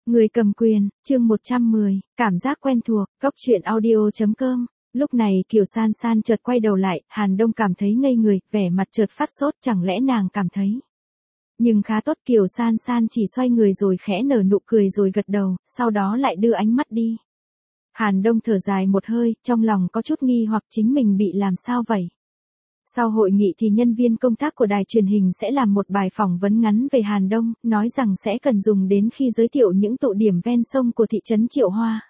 Người cầm quyền, chương 110, cảm giác quen thuộc, góc truyện audio.com. Lúc này Kiều San San chợt quay đầu lại, Hàn Đông cảm thấy ngây người, vẻ mặt chợt phát sốt, chẳng lẽ nàng cảm thấy. Nhưng khá tốt, Kiều San San chỉ xoay người rồi khẽ nở nụ cười rồi gật đầu, sau đó lại đưa ánh mắt đi. Hàn Đông thở dài một hơi, trong lòng có chút nghi hoặc chính mình bị làm sao vậy. Sau hội nghị thì nhân viên công tác của đài truyền hình sẽ làm một bài phỏng vấn ngắn về Hàn Đông, nói rằng sẽ cần dùng đến khi giới thiệu những tụ điểm ven sông của thị trấn Triệu Hoa.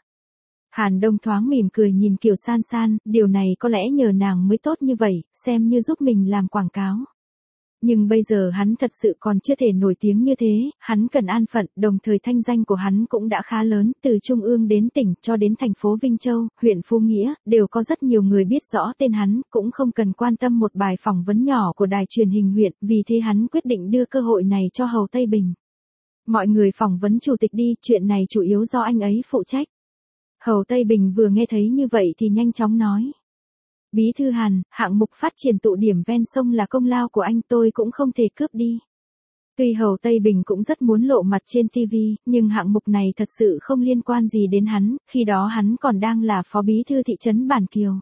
Hàn Đông thoáng mỉm cười nhìn Kiều San San, điều này có lẽ nhờ nàng mới tốt như vậy, xem như giúp mình làm quảng cáo. Nhưng bây giờ hắn thật sự còn chưa thể nổi tiếng như thế, hắn cần an phận, đồng thời thanh danh của hắn cũng đã khá lớn, từ trung ương đến tỉnh cho đến thành phố Vinh Châu, huyện Phú Nghĩa, đều có rất nhiều người biết rõ tên hắn, cũng không cần quan tâm một bài phỏng vấn nhỏ của đài truyền hình huyện, vì thế hắn quyết định đưa cơ hội này cho Hầu Tây Bình. Mọi người phỏng vấn chủ tịch đi, chuyện này chủ yếu do anh ấy phụ trách. Hầu Tây Bình vừa nghe thấy như vậy thì nhanh chóng nói. Bí thư Hàn, hạng mục phát triển tụ điểm ven sông là công lao của anh, tôi cũng không thể cướp đi. Tuy Hầu Tây Bình cũng rất muốn lộ mặt trên TV, nhưng hạng mục này thật sự không liên quan gì đến hắn, khi đó hắn còn đang là phó bí thư thị trấn Bản Kiều.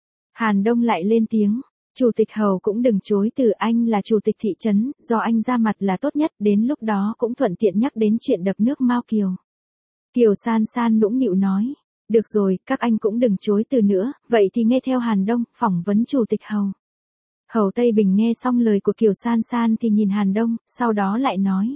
Hàn Đông lại lên tiếng, Chủ tịch Hầu cũng đừng chối từ, anh là chủ tịch thị trấn, do anh ra mặt là tốt nhất, đến lúc đó cũng thuận tiện nhắc đến chuyện đập nước Mao Kiều. Kiều San San nũng nịu nói. Được rồi, các anh cũng đừng chối từ nữa, vậy thì nghe theo Hàn Đông, phỏng vấn chủ tịch Hầu. Hầu Tây Bình nghe xong lời của Kiều San San thì nhìn Hàn Đông, sau đó lại nói.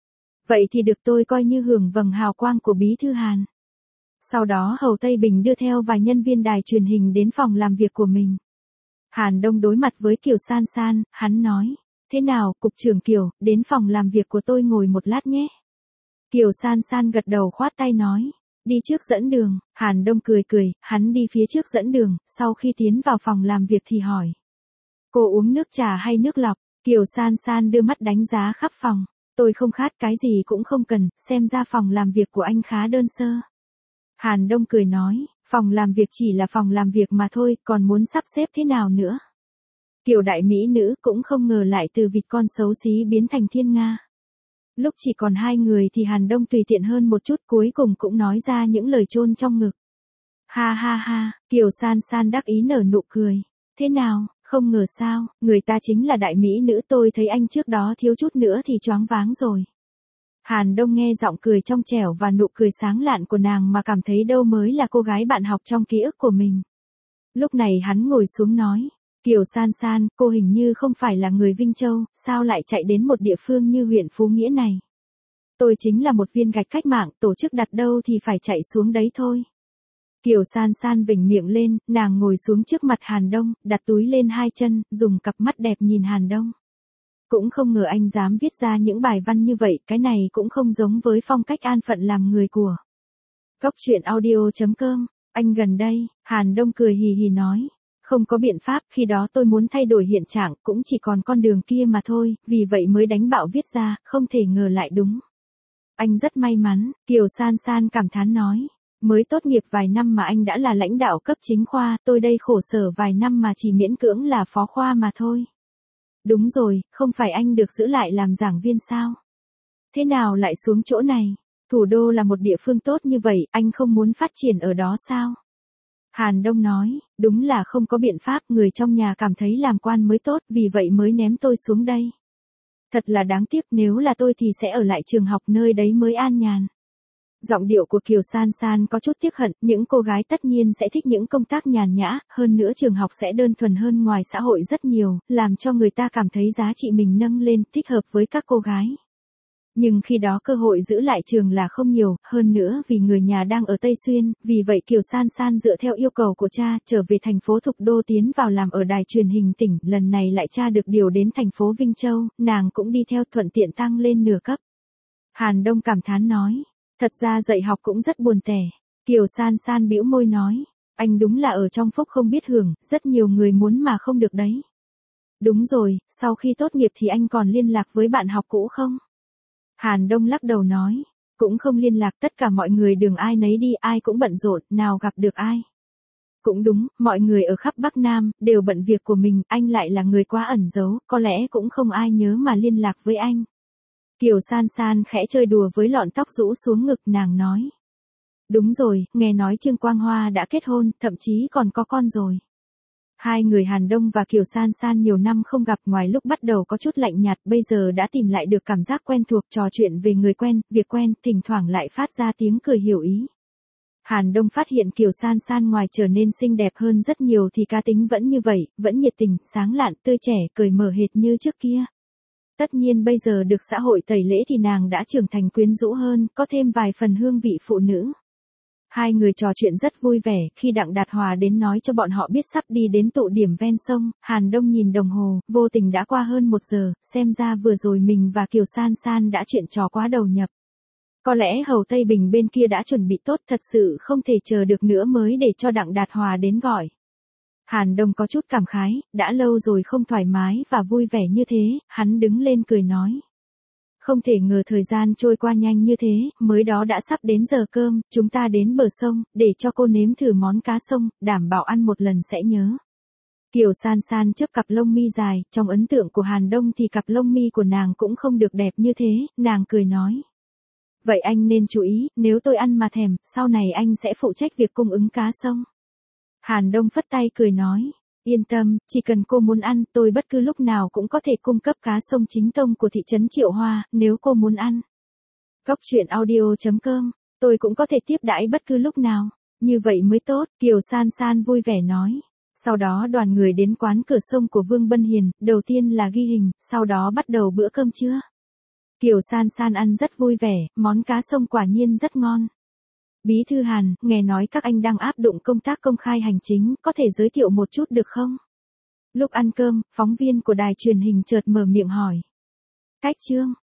Vậy thì được, tôi coi như hưởng vầng hào quang của bí thư Hàn. Sau đó Hầu Tây Bình đưa theo vài nhân viên đài truyền hình đến phòng làm việc của mình. Hàn Đông đối mặt với Kiều San San, hắn nói. Thế nào, cục trưởng Kiều, đến phòng làm việc của tôi ngồi một lát nhé. Kiều San San gật đầu khoát tay nói. Đi trước dẫn đường, Hàn Đông cười cười, hắn đi phía trước dẫn đường, sau khi tiến vào phòng làm việc thì hỏi. Cô uống nước trà hay nước lọc? Kiều San San đưa mắt đánh giá khắp phòng. Tôi không khát, cái gì cũng không cần, xem ra phòng làm việc của anh khá đơn sơ. Hàn Đông cười nói, phòng làm việc chỉ là phòng làm việc mà thôi, còn muốn sắp xếp thế nào nữa? Kiều đại mỹ nữ cũng không ngờ lại từ vịt con xấu xí biến thành thiên nga. Lúc chỉ còn hai người thì Hàn Đông tùy tiện hơn một chút, cuối cùng cũng nói ra những lời chôn trong ngực. Ha ha ha, Kiều San San đắc ý nở nụ cười. Thế nào, không ngờ sao, người ta chính là đại mỹ nữ, tôi thấy anh trước đó thiếu chút nữa thì choáng váng rồi. Hàn Đông nghe giọng cười trong trẻo và nụ cười sáng lạn của nàng mà cảm thấy đâu mới là cô gái bạn học trong ký ức của mình. Lúc này hắn ngồi xuống nói. Kiều San San, cô hình như không phải là người Vinh Châu, sao lại chạy đến một địa phương như huyện Phú Nghĩa này? Tôi chính là một viên gạch cách mạng, tổ chức đặt đâu thì phải chạy xuống đấy thôi. Kiều San San vểnh miệng lên, nàng ngồi xuống trước mặt Hàn Đông, đặt túi lên hai chân, dùng cặp mắt đẹp nhìn Hàn Đông. Cũng không ngờ anh dám viết ra những bài văn như vậy, cái này cũng không giống với phong cách an phận làm người của. Góc truyện audio.com, anh gần đây, Hàn Đông cười hì hì nói. Không có biện pháp, khi đó tôi muốn thay đổi hiện trạng, cũng chỉ còn con đường kia mà thôi, vì vậy mới đánh bạo viết ra, không thể ngờ lại đúng. Anh rất may mắn, Kiều San San cảm thán nói. Mới tốt nghiệp vài năm mà anh đã là lãnh đạo cấp chính khoa, tôi đây khổ sở vài năm mà chỉ miễn cưỡng là phó khoa mà thôi. Đúng rồi, không phải anh được giữ lại làm giảng viên sao? Thế nào lại xuống chỗ này? Thủ đô là một địa phương tốt như vậy, anh không muốn phát triển ở đó sao? Hàn Đông nói, đúng là không có biện pháp, người trong nhà cảm thấy làm quan mới tốt, vì vậy mới ném tôi xuống đây. Thật là đáng tiếc, nếu là tôi thì sẽ ở lại trường học, nơi đấy mới an nhàn. Giọng điệu của Kiều San San có chút tiếc hận, những cô gái tất nhiên sẽ thích những công tác nhàn nhã, hơn nữa trường học sẽ đơn thuần hơn ngoài xã hội rất nhiều, làm cho người ta cảm thấy giá trị mình nâng lên, thích hợp với các cô gái. Nhưng khi đó cơ hội giữ lại trường là không nhiều, hơn nữa vì người nhà đang ở Tây Xuyên, vì vậy Kiều San San dựa theo yêu cầu của cha, trở về thành phố Thục Đô tiến vào làm ở đài truyền hình tỉnh, lần này lại cha được điều đến thành phố Vinh Châu, nàng cũng đi theo, thuận tiện tăng lên nửa cấp. Hàn Đông cảm thán nói, thật ra dạy học cũng rất buồn tẻ. Kiều San San bĩu môi nói, anh đúng là ở trong phúc không biết hưởng, rất nhiều người muốn mà không được đấy. Đúng rồi, sau khi tốt nghiệp thì anh còn liên lạc với bạn học cũ không? Hàn Đông lắc đầu nói, cũng không liên lạc, tất cả mọi người đường ai nấy đi, ai cũng bận rộn, nào gặp được ai. Cũng đúng, mọi người ở khắp Bắc Nam, đều bận việc của mình, anh lại là người quá ẩn giấu, có lẽ cũng không ai nhớ mà liên lạc với anh. Kiều San San khẽ chơi đùa với lọn tóc rũ xuống ngực, nàng nói. Đúng rồi, nghe nói Trương Quang Hoa đã kết hôn, thậm chí còn có con rồi. Hai người Hàn Đông và Kiều San San nhiều năm không gặp, ngoài lúc bắt đầu có chút lạnh nhạt, bây giờ đã tìm lại được cảm giác quen thuộc, trò chuyện về người quen, việc quen, thỉnh thoảng lại phát ra tiếng cười hiểu ý. Hàn Đông phát hiện Kiều San San ngoài trở nên xinh đẹp hơn rất nhiều thì cá tính vẫn như vậy, vẫn nhiệt tình, sáng lạn, tươi trẻ, cười mở hệt như trước kia. Tất nhiên bây giờ được xã hội tẩy lễ thì nàng đã trưởng thành quyến rũ hơn, có thêm vài phần hương vị phụ nữ. Hai người trò chuyện rất vui vẻ, khi Đặng Đạt Hòa đến nói cho bọn họ biết sắp đi đến tụ điểm ven sông, Hàn Đông nhìn đồng hồ, vô tình đã qua hơn 1 giờ, xem ra vừa rồi mình và Kiều San San đã chuyện trò quá đầu nhập. Có lẽ Hầu Tây Bình bên kia đã chuẩn bị tốt, thật sự không thể chờ được nữa mới để cho Đặng Đạt Hòa đến gọi. Hàn Đông có chút cảm khái, đã lâu rồi không thoải mái và vui vẻ như thế, hắn đứng lên cười nói. Không thể ngờ thời gian trôi qua nhanh như thế, mới đó đã sắp đến giờ cơm, chúng ta đến bờ sông, để cho cô nếm thử món cá sông, đảm bảo ăn một lần sẽ nhớ. Kiều San San trước cặp lông mi dài, trong ấn tượng của Hàn Đông thì cặp lông mi của nàng cũng không được đẹp như thế, nàng cười nói. Vậy anh nên chú ý, nếu tôi ăn mà thèm, sau này anh sẽ phụ trách việc cung ứng cá sông. Hàn Đông phất tay cười nói. Yên tâm, chỉ cần cô muốn ăn, tôi bất cứ lúc nào cũng có thể cung cấp cá sông chính tông của thị trấn Triệu Hoa, nếu cô muốn ăn. Góc truyện audio.com, tôi cũng có thể tiếp đãi bất cứ lúc nào. Như vậy mới tốt, Kiều San San vui vẻ nói. Sau đó đoàn người đến quán cửa sông của Vương Bân Hiền, đầu tiên là ghi hình, sau đó bắt đầu bữa cơm trưa. Kiều San San ăn rất vui vẻ, món cá sông quả nhiên rất ngon. Bí thư Hàn, nghe nói các anh đang áp dụng công tác công khai hành chính, có thể giới thiệu một chút được không? Lúc ăn cơm, phóng viên của đài truyền hình chợt mở miệng hỏi. Cách chương